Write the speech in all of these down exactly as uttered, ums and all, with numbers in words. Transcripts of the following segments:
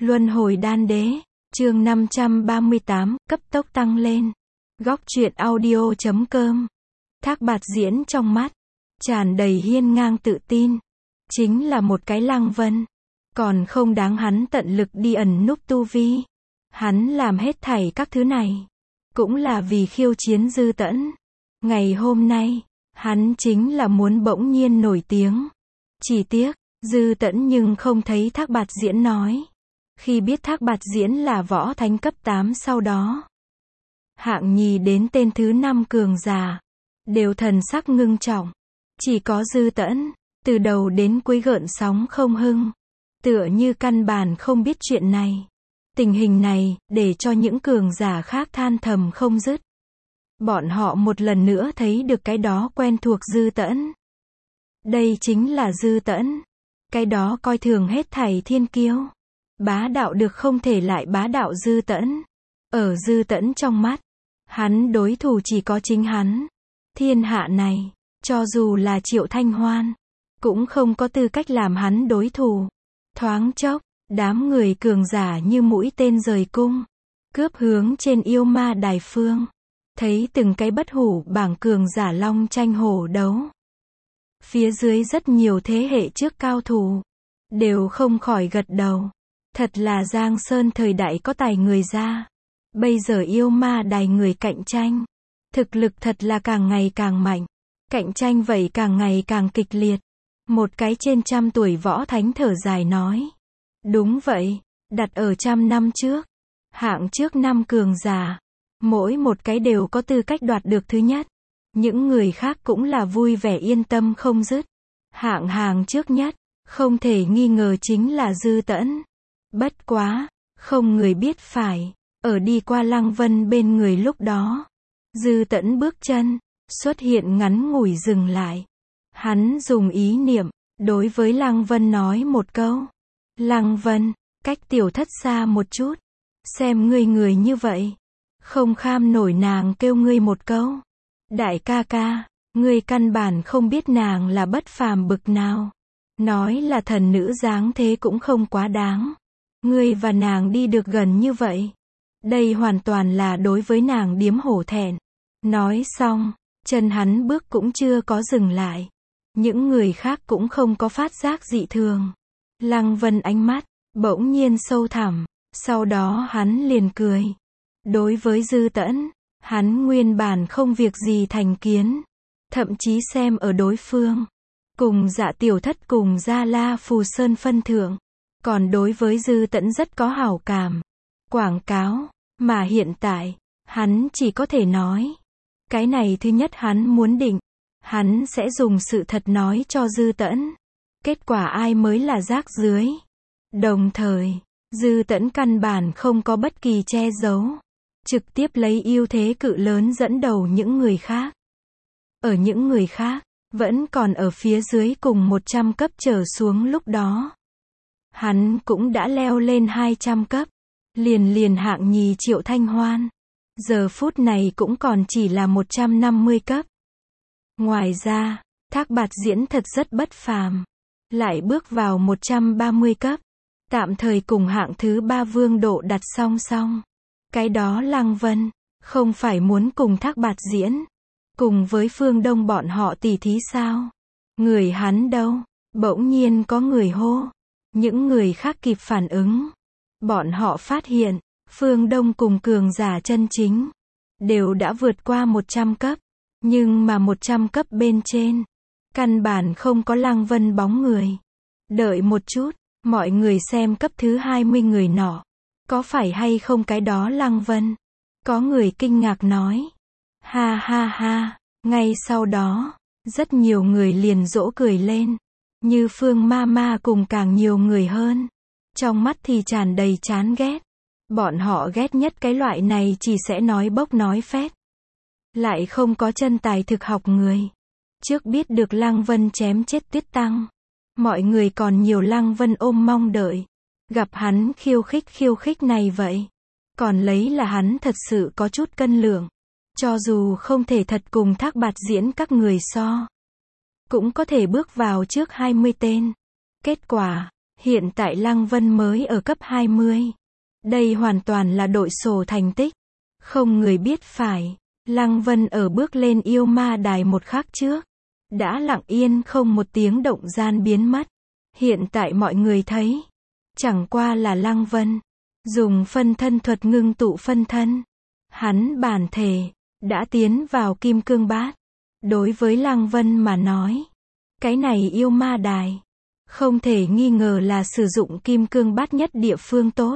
Luân hồi đan đế, chương năm trăm ba mươi tám, cấp tốc tăng lên. Góc truyện audio chấm com. Thác Bạt Diễn trong mắt tràn đầy hiên ngang tự tin, chính là một cái Lăng Vân, còn không đáng hắn tận lực đi ẩn núp tu vi. Hắn làm hết thảy các thứ này, cũng là vì khiêu chiến Dư Tẫn. Ngày hôm nay, hắn chính là muốn bỗng nhiên nổi tiếng. Chỉ tiếc, Dư Tẫn nhưng không thấy Thác Bạt Diễn nói. Khi biết Thác Bạt Diễn là võ thánh cấp tám sau đó, hạng nhì đến tên thứ năm cường giả, đều thần sắc ngưng trọng. Chỉ có Dư Tẫn, từ đầu đến cuối gợn sóng không hưng, tựa như căn bản không biết chuyện này. Tình hình này, để cho những cường giả khác than thầm không dứt. Bọn họ một lần nữa thấy được cái đó quen thuộc Dư Tẫn. Đây chính là Dư Tẫn. Cái đó coi thường hết thảy thiên kiêu. Bá đạo được không thể lại bá đạo Dư Tẫn. Ở Dư Tẫn trong mắt, hắn đối thủ chỉ có chính hắn. Thiên hạ này, cho dù là Triệu Thanh Hoan, cũng không có tư cách làm hắn đối thủ. Thoáng chốc, đám người cường giả như mũi tên rời cung, cướp hướng trên yêu ma đài phương. Thấy từng cái bất hủ bảng cường giả long tranh hổ đấu. Phía dưới rất nhiều thế hệ trước cao thủ, đều không khỏi gật đầu. Thật là Giang Sơn thời đại có tài người ra. Bây giờ yêu ma đài người cạnh tranh, thực lực thật là càng ngày càng mạnh. Cạnh tranh vậy càng ngày càng kịch liệt. Một cái trên trăm tuổi võ thánh thở dài nói. Đúng vậy, đặt ở trăm năm trước, hạng trước năm cường giả, mỗi một cái đều có tư cách đoạt được thứ nhất. Những người khác cũng là vui vẻ yên tâm không dứt. Hạng hàng trước nhất, không thể nghi ngờ chính là Dư Tẫn. Bất quá, không người biết phải, ở đi qua Lăng Vân bên người lúc đó. Dư Tẫn bước chân, xuất hiện ngắn ngủi dừng lại. Hắn dùng ý niệm, đối với Lăng Vân nói một câu. Lăng Vân, cách tiểu thất xa một chút. Xem ngươi người như vậy, không kham nổi nàng kêu ngươi một câu. Đại ca ca, ngươi căn bản không biết nàng là bất phàm bực nào. Nói là thần nữ dáng thế cũng không quá đáng. Ngươi và nàng đi được gần như vậy, đây hoàn toàn là đối với nàng điếm hổ thẹn. Nói xong, chân hắn bước cũng chưa có dừng lại. Những người khác cũng không có phát giác dị thường. Lăng Vân ánh mắt bỗng nhiên sâu thẳm, sau đó hắn liền cười. Đối với Dư Tẫn, hắn nguyên bản không việc gì thành kiến, thậm chí xem ở đối phương cùng Dạ Tiểu Thất cùng Gia La Phù Sơn phân thượng, còn đối với Dư Tẫn rất có hảo cảm. Quảng cáo, mà hiện tại, hắn chỉ có thể nói, cái này thứ nhất hắn muốn định, hắn sẽ dùng sự thật nói cho Dư Tẫn. Kết quả ai mới là rác rưới. Đồng thời, Dư Tẫn căn bản không có bất kỳ che giấu, trực tiếp lấy ưu thế cự lớn dẫn đầu những người khác. Ở những người khác, vẫn còn ở phía dưới cùng một trăm cấp trở xuống lúc đó. Hắn cũng đã leo lên hai trăm cấp, liền liền hạng nhì Triệu Thanh Hoan. Giờ phút này cũng còn chỉ là một trăm năm mươi cấp. Ngoài ra, Thác Bạt Diễn thật rất bất phàm. Lại bước vào một trăm ba mươi cấp. Tạm thời cùng hạng thứ ba Vương Độ đặt song song. Cái đó Lăng Vân, không phải muốn cùng Thác Bạt Diễn, cùng với Phương Đông bọn họ tỉ thí sao? Người hắn đâu? Bỗng nhiên có người hô. Những người khác kịp phản ứng. Bọn họ phát hiện, Phương Đông cùng cường giả chân chính, đều đã vượt qua một trăm cấp. Nhưng mà một trăm cấp bên trên, căn bản không có Lăng Vân bóng người. Đợi một chút, mọi người xem cấp thứ hai mươi người nọ. Có phải hay không cái đó Lăng Vân? Có người kinh ngạc nói. Ha ha ha, ngay sau đó, rất nhiều người liền dỗ cười lên. Như Phương Ma Ma cùng càng nhiều người hơn. Trong mắt thì tràn đầy chán ghét. Bọn họ ghét nhất cái loại này chỉ sẽ nói bốc nói phét. Lại không có chân tài thực học người. Trước biết được Lăng Vân chém chết Tuyết Tăng, mọi người còn nhiều Lăng Vân ôm mong đợi. Gặp hắn khiêu khích khiêu khích này vậy. Còn lấy là hắn thật sự có chút cân lượng. Cho dù không thể thật cùng Thác Bạt Diễn các người so, cũng có thể bước vào trước hai mươi tên. Kết quả, Hiện tại Lăng Vân mới ở cấp hai mươi. Đây hoàn toàn là đội sổ thành tích. Không người biết phải. Lăng Vân ở bước lên yêu ma đài một khắc trước. Đã lặng yên không một tiếng động gian biến mất. Hiện tại mọi người thấy. Chẳng qua là Lăng Vân. Dùng phân thân thuật ngưng tụ phân thân. Hắn bản thể. Đã tiến vào kim cương bát. Đối với Lăng Vân mà nói. Cái này yêu ma đài. Không thể nghi ngờ là sử dụng kim cương bát nhất địa phương tốt.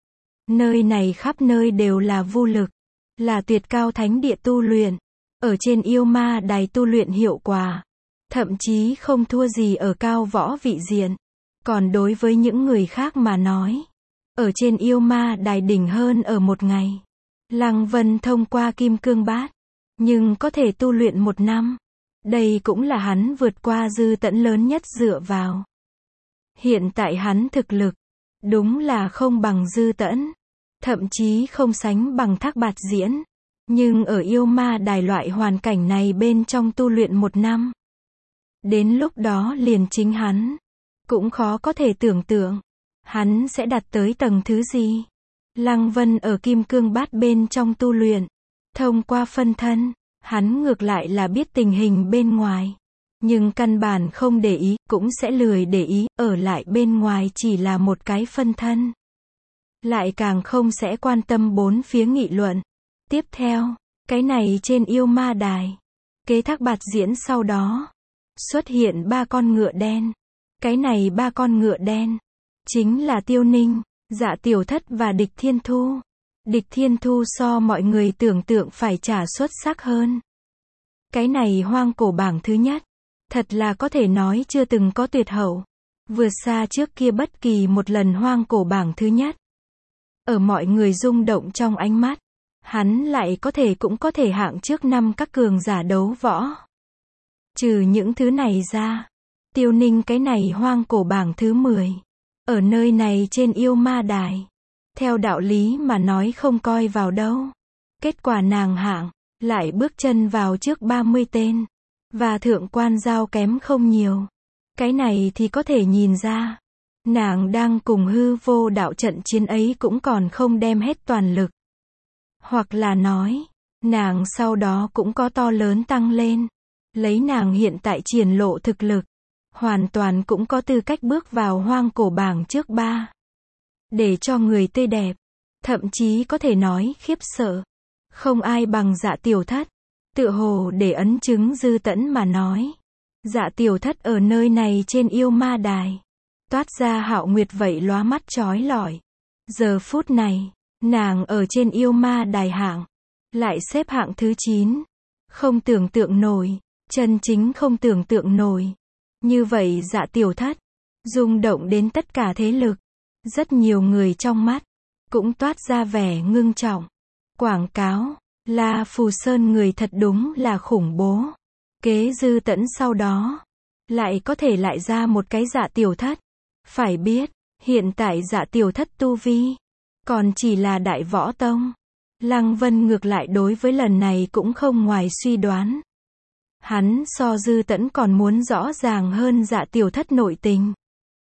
Nơi này khắp nơi đều là vô lực. Là tuyệt cao thánh địa tu luyện. Ở trên yêu ma đài tu luyện hiệu quả. Thậm chí không thua gì ở cao võ vị diện. Còn đối với những người khác mà nói. Ở trên yêu ma đài đỉnh hơn ở một ngày. Lăng Vân thông qua kim cương bát. Nhưng có thể tu luyện một năm. Đây cũng là hắn vượt qua dư tẫn lớn nhất dựa vào. Hiện tại hắn thực lực. Đúng là không bằng dư tẫn. Thậm chí không sánh bằng Thác Bạt Diễn. Nhưng ở yêu ma đài loại hoàn cảnh này bên trong tu luyện một năm. Đến lúc đó liền chính hắn. Cũng khó có thể tưởng tượng. Hắn sẽ đạt tới tầng thứ gì. Lăng Vân ở kim cương bát bên trong tu luyện. Thông qua phân thân. Hắn ngược lại là biết tình hình bên ngoài. Nhưng căn bản không để ý, cũng sẽ lười để ý, ở lại bên ngoài chỉ là một cái phân thân. Lại càng không sẽ quan tâm bốn phía nghị luận. Tiếp theo, cái này trên yêu ma đài. Kế Thác Bạt Diễn sau đó. Xuất hiện ba con ngựa đen. Cái này ba con ngựa đen. Chính là Tiêu Ninh, Dạ Tiểu Thất và Địch Thiên Thu. Địch Thiên Thu so mọi người tưởng tượng phải trả xuất sắc hơn. Cái này hoang cổ bảng thứ nhất. Thật là có thể nói chưa từng có tuyệt hậu. Vượt xa trước kia bất kỳ một lần hoang cổ bảng thứ nhất. Ở mọi người rung động trong ánh mắt. Hắn lại có thể cũng có thể hạng trước năm các cường giả đấu võ. Trừ những thứ này ra. Tiêu Ninh cái này hoang cổ bảng thứ mười. Ở nơi này trên yêu ma đài. Theo đạo lý mà nói không coi vào đâu. Kết quả nàng hạng. Lại bước chân vào trước ba mươi tên. Và thượng quan giao kém không nhiều. Cái này thì có thể nhìn ra. Nàng đang cùng hư vô đạo trận chiến ấy cũng còn không đem hết toàn lực. Hoặc là nói. Nàng sau đó cũng có to lớn tăng lên. Lấy nàng hiện tại triển lộ thực lực. Hoàn toàn cũng có tư cách bước vào hoang cổ bảng trước ba. Để cho người tươi đẹp. Thậm chí có thể nói khiếp sợ. Không ai bằng Dạ Tiểu Thất. Tựa hồ để ấn chứng dư tẫn mà nói. Dạ Tiểu Thất ở nơi này trên yêu ma đài. Toát ra hạo nguyệt vậy lóa mắt chói lọi. Giờ phút này, nàng ở trên yêu ma đài hạng. Lại xếp hạng thứ chín. Không tưởng tượng nổi. Chân chính không tưởng tượng nổi. Như vậy Dạ Tiểu Thất. Rung động đến tất cả thế lực. Rất nhiều người trong mắt. Cũng toát ra vẻ ngưng trọng. Quảng cáo. La Phù Sơn người thật đúng là khủng bố. Kế dư tẫn sau đó. Lại có thể lại ra một cái Dạ Tiểu Thất. Phải biết. Hiện tại Dạ Tiểu Thất tu vi. Còn chỉ là đại võ tông. Lăng Vân ngược lại đối với lần này cũng không ngoài suy đoán. Hắn so dư tẫn còn muốn rõ ràng hơn Dạ Tiểu Thất nội tình.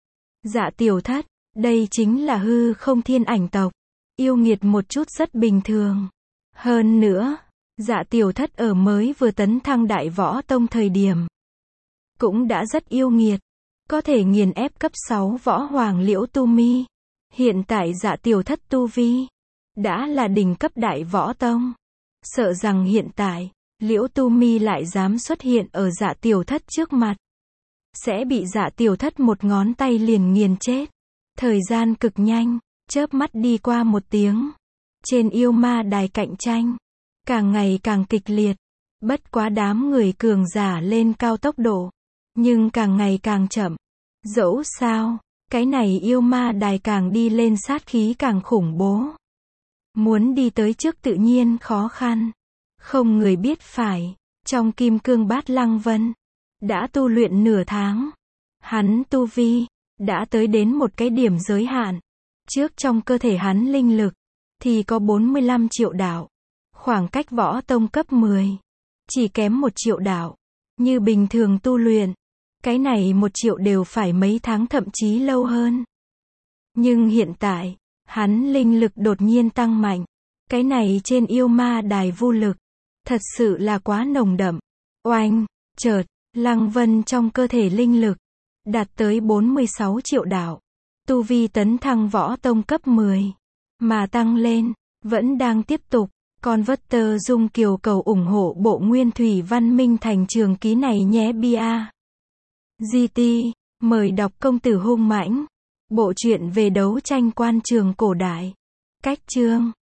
Dạ Tiểu Thất. Đây chính là hư không thiên ảnh tộc. Yêu nghiệt một chút rất bình thường. Hơn nữa. Dạ Tiểu Thất ở mới vừa tấn thăng đại võ tông thời điểm. Cũng đã rất yêu nghiệt. Có thể nghiền ép cấp sáu võ hoàng Liễu Tu Mi. Hiện tại Dạ Tiểu Thất tu vi. Đã là đỉnh cấp đại võ tông. Sợ rằng hiện tại. Liễu Tu Mi lại dám xuất hiện ở Dạ Tiểu Thất trước mặt. Sẽ bị Dạ Tiểu Thất một ngón tay liền nghiền chết. Thời gian cực nhanh. Chớp mắt đi qua một tiếng. Trên yêu ma đài cạnh tranh. Càng ngày càng kịch liệt. Bất quá đám người cường giả lên cao tốc độ. Nhưng càng ngày càng chậm. Dẫu sao. Cái này yêu ma đài càng đi lên sát khí càng khủng bố. Muốn đi tới trước tự nhiên khó khăn. Không người biết phải. Trong kim cương bát Lăng Vân. Đã tu luyện nửa tháng. Hắn tu vi. Đã tới đến một cái điểm giới hạn. Trước trong cơ thể hắn linh lực. Thì có bốn mươi lăm triệu đạo. Khoảng cách võ tông cấp mười. Chỉ kém một triệu đạo. Như bình thường tu luyện. Cái này một triệu đều phải mấy tháng thậm chí lâu hơn. Nhưng hiện tại, hắn linh lực đột nhiên tăng mạnh. Cái này trên yêu ma đài vô lực. Thật sự là quá nồng đậm. Oanh, chợt, Lăng Vân trong cơ thể linh lực, đạt tới bốn mươi sáu triệu đạo. Tu vi tấn thăng võ tông cấp mười. Mà tăng lên, vẫn đang tiếp tục. Con vất tơ dung kiều cầu ủng hộ bộ nguyên thủy văn minh thành trường ký này nhé bia. giê tê, mời đọc công tử hung mãnh. Bộ truyện về đấu tranh quan trường cổ đại. Cách chương